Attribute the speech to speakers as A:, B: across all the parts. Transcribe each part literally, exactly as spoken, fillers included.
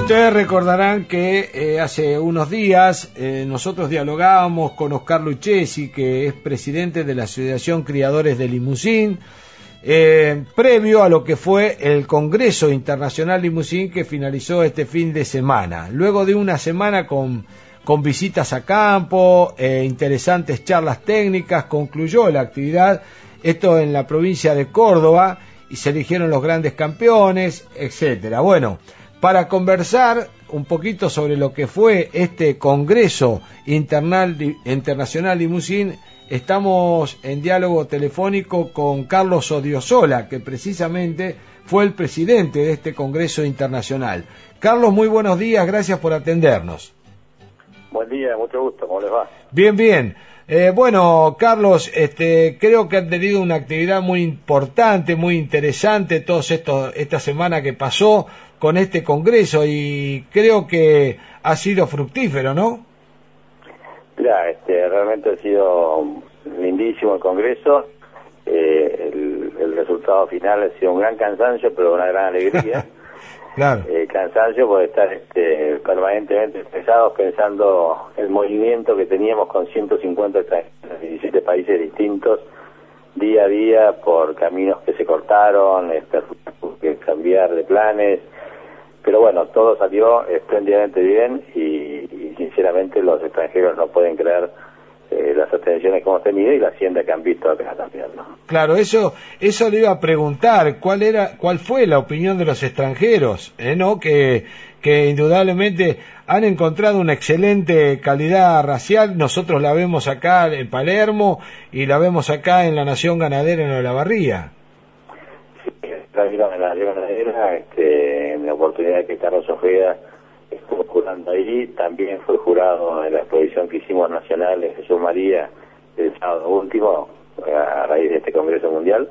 A: Ustedes recordarán que eh, hace unos días eh, nosotros dialogábamos con Oscar Lucchesi, que es presidente de la Asociación Criadores de Limusín, eh, previo a lo que fue el Congreso Internacional Limusín que finalizó este fin de semana. Luego de una semana con, con visitas a campo, eh, interesantes charlas técnicas, concluyó la actividad, esto en la provincia de Córdoba, y se eligieron los grandes campeones, etcétera. Bueno, para conversar un poquito sobre lo que fue este Congreso Internal, Internacional Limusín, estamos en diálogo telefónico con Carlos Odriozola, que precisamente fue el presidente de este Congreso Internacional. Carlos, muy buenos días, gracias por atendernos.
B: Buen día, mucho gusto, ¿cómo les va?
A: Bien, bien. Eh, bueno, Carlos, este, creo que han tenido una actividad muy importante, muy interesante, todos estos, esta semana que pasó con este congreso, y creo que ha sido fructífero, ¿no?
B: Mira, este, realmente ha sido lindísimo el congreso, eh, el, el resultado final ha sido un gran cansancio, pero una gran alegría.
A: Claro.
B: Eh, cansancio por estar este, permanentemente estresados pensando el movimiento que teníamos con ciento cincuenta extranjeros de diecisiete países distintos, día a día, por caminos que se cortaron, este, que cambiar de planes, pero bueno, todo salió espléndidamente bien y, y sinceramente los extranjeros no pueden creer eh, las atenciones que hemos tenido y la hacienda que han visto acá también, ¿no?
A: Claro, eso eso le iba a preguntar, ¿cuál era cuál fue la opinión de los extranjeros? ¿Eh, no? Que, que indudablemente han encontrado una excelente calidad racial, nosotros la vemos acá en Palermo y la vemos acá en la Nación Ganadera en Olavarría.
B: Sí, la vieron en la Nación Ganadera, este, en la oportunidad que Carlos Ojeda estuvo jurando ahí, también fue jurado en la exposición que hicimos nacional en Jesús María el sábado último, a raíz de este Congreso Mundial,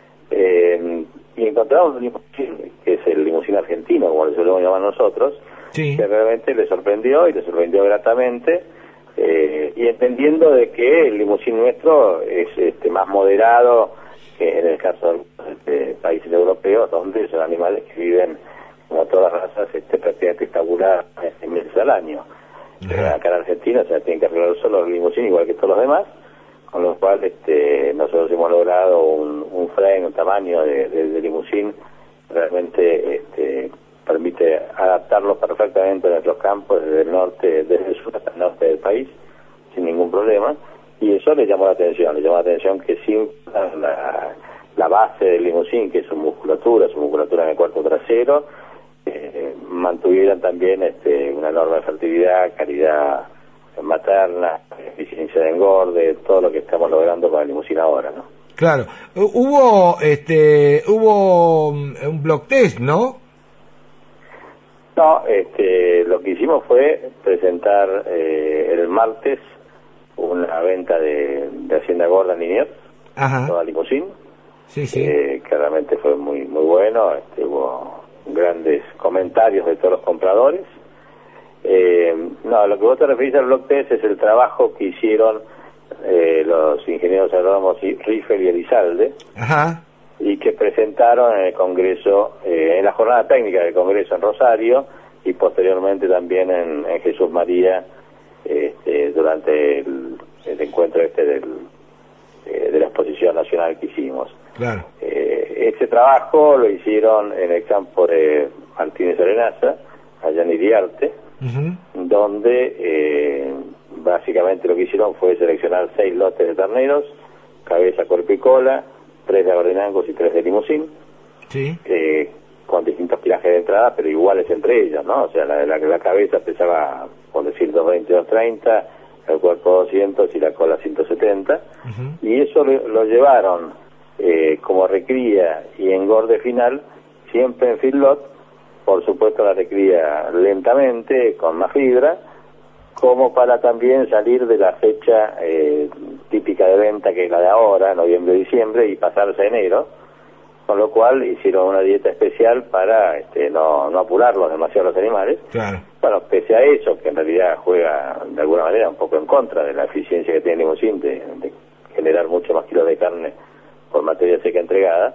B: eh, y encontramos un limusín, que es el limusín argentino, como le solemos llamar nosotros, sí, que realmente le sorprendió, y le sorprendió gratamente, eh, y entendiendo de que el limusín nuestro es este, más moderado que en el caso de este, países europeos, donde son animales que viven, como todas las razas, este, prácticamente estabuladas en meses al año. Uh-huh. Acá en Argentina, o sea, tienen que arreglar solo el limusín igual que todos los demás, con lo cual este, nosotros hemos logrado un, un frame, un tamaño de, de, de limusín, realmente este, permite adaptarlo perfectamente a nuestros campos, desde el norte, desde el sur hasta el norte del país, sin ningún problema, y eso le llamó la atención, le llamó la atención que sin la, la base del limusín, que es su musculatura, su musculatura en el cuerpo trasero, eh, mantuvieran también este, una enorme fertilidad, calidad materna, eficiencia de engorde, todo lo que estamos logrando con el limusín ahora, ¿no?
A: Claro. Hubo este hubo un block test, ¿no?
B: No, este, lo que hicimos fue presentar eh, el martes una venta de, de Hacienda Gorda en Liniers, toda limusín,
A: sí, sí.
B: Eh, que realmente fue muy muy bueno, este, hubo grandes comentarios de todos los compradores. Eh, no, lo que vos te referís al block test es el trabajo que hicieron eh, los ingenieros agrónomos Riffel y Elizalde.
A: Ajá.
B: Y que presentaron en el Congreso, eh, en la jornada técnica del Congreso en Rosario y posteriormente también en, en Jesús María, este, durante el, el encuentro este del, eh, de la exposición nacional que hicimos.
A: Claro.
B: Eh, este trabajo lo hicieron en el campo de Martínez Arenaza, allá en Iriarte, uh-huh. donde eh, básicamente lo que hicieron fue seleccionar seis lotes de terneros, cabeza, cuerpo y cola, tres de Aberdenancos y tres de limusín,
A: sí.
B: eh, con distintos tirajes de entrada, pero iguales entre ellas, ¿no? O sea, la, la, la cabeza pesaba, por decir, doscientos veinte, doscientos treinta, el cuerpo doscientos y la cola ciento setenta, uh-huh. y eso lo, lo llevaron eh, como recría y engorde final, siempre en feedlot, por supuesto la recría lentamente, con más fibra, como para también salir de la fecha eh, típica de venta, que es la de ahora, noviembre-diciembre, y pasarse a enero, con lo cual hicieron una dieta especial para este, no, no apurarlos demasiado los animales.
A: Claro.
B: Bueno, pese a eso, que en realidad juega de alguna manera un poco en contra de la eficiencia que tiene el limusín de, de generar mucho más kilos de carne por materia seca entregada,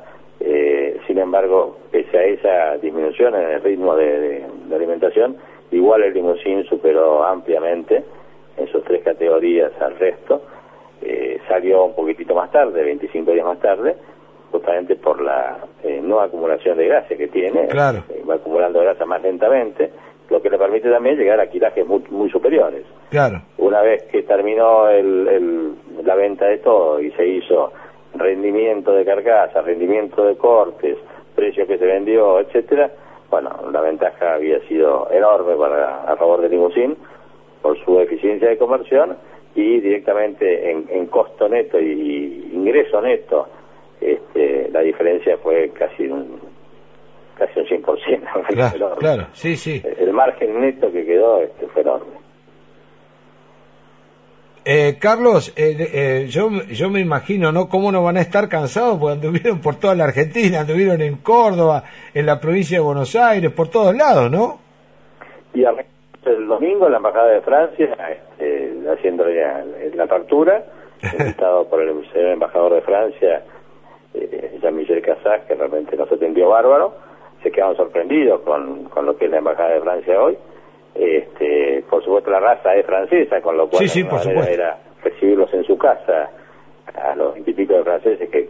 B: Eh, sin embargo, pese a esa disminución en el ritmo de, de, de alimentación, igual el Limousin superó ampliamente en sus tres categorías al resto. Eh, salió un poquitito más tarde, veinticinco días más tarde, justamente por la eh, no acumulación de grasa que tiene.
A: Claro.
B: Eh, va acumulando grasa más lentamente, lo que le permite también llegar a kilajes muy, muy superiores.
A: Claro.
B: Una vez que terminó el, el, la venta de todo y se hizo rendimiento de carcasa, rendimiento de cortes, precio que se vendió, etcétera, bueno, la ventaja había sido enorme para a favor de Limousin por su eficiencia de conversión, y directamente en, en costo neto y ingreso neto, este, la diferencia fue casi un casi un cien por ciento.
A: Claro, claro, sí, sí.
B: El margen neto que quedó este, fue enorme.
A: Eh, Carlos, eh, eh, yo yo me imagino, ¿no? ¿Cómo no van a estar cansados? Porque anduvieron por toda la Argentina, anduvieron en Córdoba, en la provincia de Buenos Aires, por todos lados, ¿no?
B: Y el domingo en la Embajada de Francia, este, haciendo ya la apertura, invitado por el señor embajador de Francia, eh, Jean-Michel Casas, que realmente nos atendió bárbaro. Se quedaron sorprendidos con, con lo que es la Embajada de Francia hoy. Este, por supuesto la raza es francesa, con lo cual
A: sí, sí,
B: la
A: por
B: manera
A: supuesto.
B: era recibirlos en su casa a los veintipico de franceses que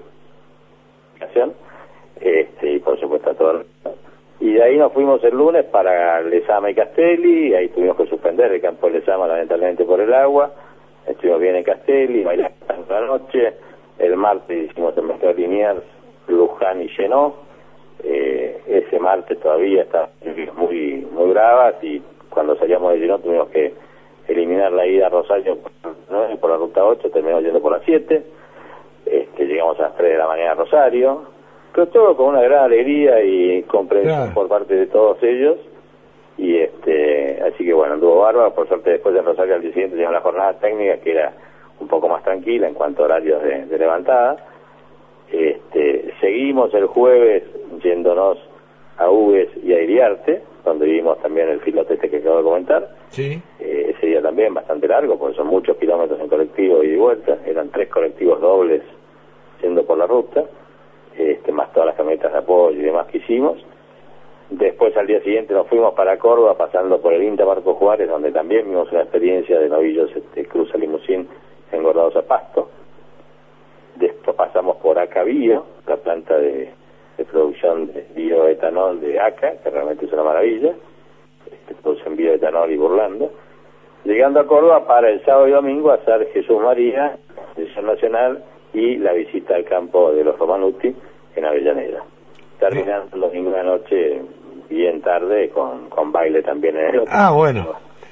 B: este, y por supuesto a todo el... Y de ahí nos fuimos el lunes para Lezama y Castelli, y ahí tuvimos que suspender el campo de Lezama lamentablemente por el agua. Estuvimos bien en Castelli, bailamos la noche. El martes hicimos el mercado de Liniers, Luján y Llenó. Eh, ese martes todavía está muy muy bravas, y cuando salíamos de Llenó tuvimos que eliminar la ida a Rosario por, ¿no? por la ruta ocho, terminamos yendo por las siete. Este, llegamos a las tres de la mañana a Rosario, pero todo con una gran alegría y comprensión, claro, por parte de todos ellos. Y este, así que bueno, anduvo bárbaro. Por suerte después de Rosario al día siguiente llegó la jornada técnica, que era un poco más tranquila en cuanto a horarios de, de levantada. Este, seguimos el jueves yéndonos a Hugues y a Iriarte, donde vimos también el filote este que acabo de comentar.
A: Sí.
B: Eh, ese día también bastante largo, porque son muchos kilómetros en colectivo y de vuelta. Eran tres colectivos dobles yendo por la ruta, este, más todas las camionetas de apoyo y demás que hicimos. Después al día siguiente nos fuimos para Córdoba, pasando por el INTA Marco Juárez, donde también vimos una experiencia de novillos este, cruza Limousin engordados a pasto. Después pasamos por A C A Bio, la planta de, de producción de bioetanol de A C A, que realmente es una maravilla. Este, producen bioetanol y burlando. Llegando a Córdoba para el sábado y domingo hacer Jesús María, Exposición Nacional, y la visita al campo de los Romanuti en Avellaneda. Terminando el domingo de la noche bien tarde con, con baile también en el otro.
A: Ah, bueno.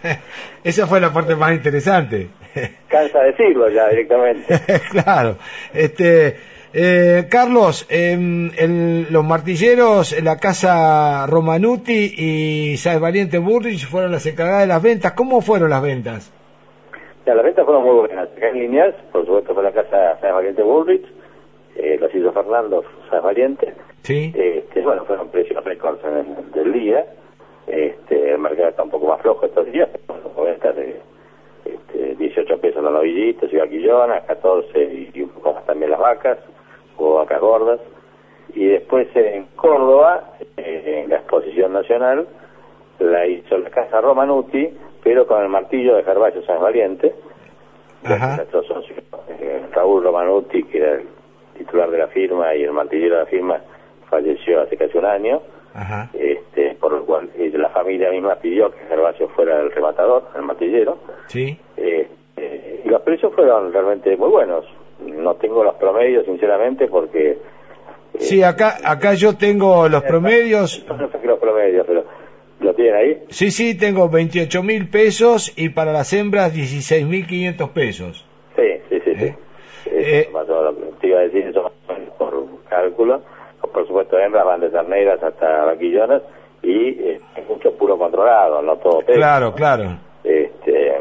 A: Esa fue la parte más interesante.
B: Cansa decirlo ya directamente.
A: Claro. Este, eh, Carlos, eh, el, los martilleros, la casa Romanuti y Sáenz Valiente Bullrich fueron las encargadas de las ventas. ¿Cómo fueron las ventas?
B: Ya, las ventas fueron muy buenas. Acá en Liniers, por supuesto, fue la casa Sáenz Valiente Bullrich, eh, los hizo Fernando Sáenz Valiente.
A: Sí.
B: Este, bueno, fueron precios récords del día. Este, el mercado está un poco más flojo estos días, pero ventas de este, dieciocho pesos los novillitos y vaquillonas, catorce y, y un poco más también las vacas, o vacas gordas. Y después en Córdoba, eh, en la exposición nacional, la hizo la casa Romanuti, pero con el martillo de Gervasio Sáenz Valiente. Nuestro socio, eh, Raúl Romanuti, que era el titular de la firma y el martillero de la firma, falleció hace casi un año.
A: Ajá.
B: Este, por lo cual eh, la familia misma pidió que Gervasio fuera el rematador, el martillero.
A: Sí.
B: Eh, eh, y los precios fueron realmente muy buenos. No tengo los promedios, sinceramente, porque... Eh,
A: sí, acá acá yo tengo los promedios.
B: No sé los promedios, pero ¿lo tienen ahí?
A: Sí, sí, tengo veintiocho mil pesos y para las hembras dieciséis mil quinientos pesos.
B: Sí, sí, sí.
A: ¿Eh?
B: sí. Eh, más o menos, te iba a decir eso más o menos por cálculo. Por supuesto, hembras van de terneras hasta vaquillonas y eh, es mucho puro controlado, no todo peso.
A: Claro, claro.
B: Este,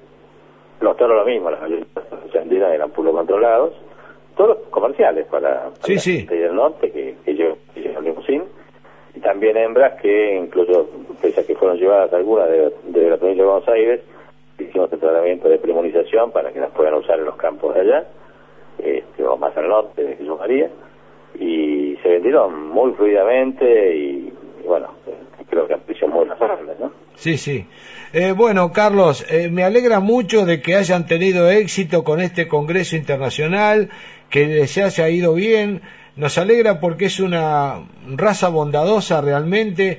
B: los toros lo mismo, las argentinas eran puro controlados, todos comerciales para, para
A: sí,
B: la
A: sí.
B: gente del norte que, que llevan Limousin, y también hembras que incluso, pese a que fueron llevadas algunas de, de la provincia de Buenos Aires, hicimos el tratamiento de premonización para que las puedan usar en los campos de allá, este, o más al norte de Jesús María, y se vendieron atendieron muy fluidamente y, y bueno, creo que han sido muy razonables, ¿no?
A: Sí, sí. Eh, bueno, Carlos, eh, me alegra mucho de que hayan tenido éxito con este Congreso Internacional, que les haya ido bien. Nos alegra porque es una raza bondadosa realmente.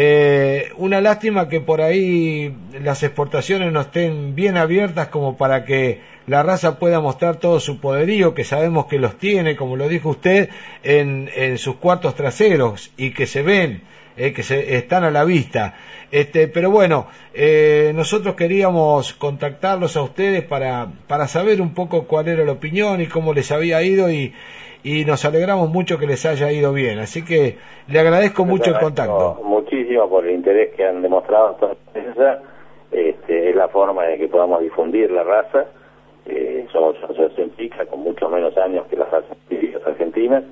A: Eh, una lástima que por ahí las exportaciones no estén bien abiertas como para que la raza pueda mostrar todo su poderío, que sabemos que los tiene, como lo dijo usted, en, en sus cuartos traseros y que se ven, eh, que se, están a la vista. Este, pero bueno, eh, nosotros queríamos contactarlos a ustedes para, para saber un poco cuál era la opinión y cómo les había ido y, y nos alegramos mucho que les haya ido bien. Así que le agradezco
B: Les
A: mucho
B: agradezco
A: el contacto.
B: Muchísimo por el interés que han demostrado en toda la prensa. Este, es la forma de que podamos difundir la raza. Eh, somos una asociación chica con mucho menos años que las razas típicas argentinas.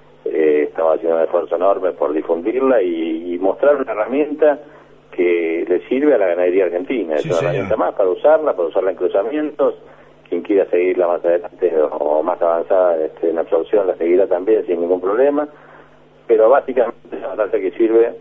B: Eh, estamos haciendo un esfuerzo enorme por difundirla y, y mostrar una herramienta que le sirve a la ganadería argentina.
A: Sí,
B: es una
A: señor.
B: herramienta más para usarla, para usarla en cruzamientos. Quien quiera seguirla más adelante o más avanzada este, en absorción la seguirá también sin ningún problema. Pero básicamente es una raza que sirve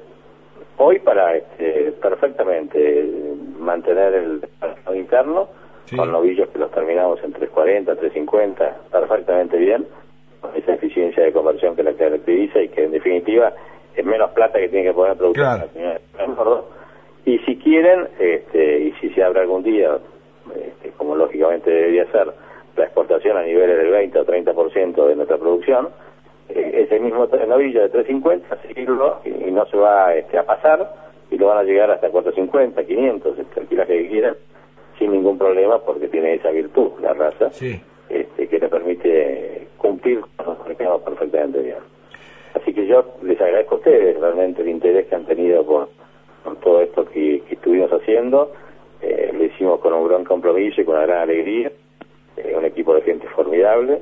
B: hoy para este, perfectamente mantener el mercado interno, sí, con novillos que los terminamos en tres cuarenta, tres cincuenta, perfectamente bien, con esa eficiencia de conversión que la caracteriza y que en definitiva es menos plata que tiene que poner productor. Claro. Y si quieren, este, y si se abre algún día, este, como lógicamente debería ser, la exportación a niveles del veinte o treinta por ciento de nuestra producción, eh, ese mismo novillo de tres cincuenta, seguirlo y, y no se va este, a pasar, y lo van a llegar hasta cuatro cincuenta, quinientos, este, el kilaje que quieran, sin ningún problema, porque tiene esa virtud, la raza, sí, este, que le permite cumplir con los mercados perfectamente bien. Así que yo les agradezco a ustedes realmente el interés que han tenido por, por todo esto que, que estuvimos haciendo. Eh, lo hicimos con un gran compromiso y con una gran alegría, eh, un equipo de gente formidable,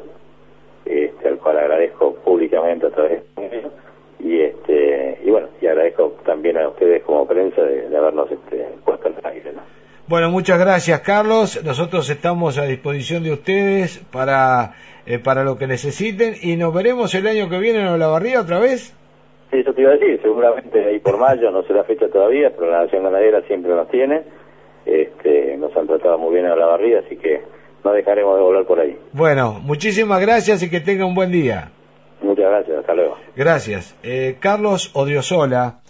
B: este, al cual agradezco públicamente a través de ellos, y este y bueno, y agradezco también a ustedes como prensa de, de habernos este, puesto en el aire, ¿no?
A: Bueno, muchas gracias, Carlos. Nosotros estamos a disposición de ustedes para eh, para lo que necesiten y nos veremos el año que viene en Olavarría otra vez.
B: Sí, eso te iba a decir, seguramente ahí por mayo, no sé la fecha todavía, pero la Nación Ganadera siempre nos tiene. Este, nos han tratado muy bien en Olavarría, así que no dejaremos de volar por ahí.
A: Bueno, muchísimas gracias y que tenga un buen día.
B: Muchas gracias, hasta luego.
A: Gracias. Eh, Carlos Odriozola,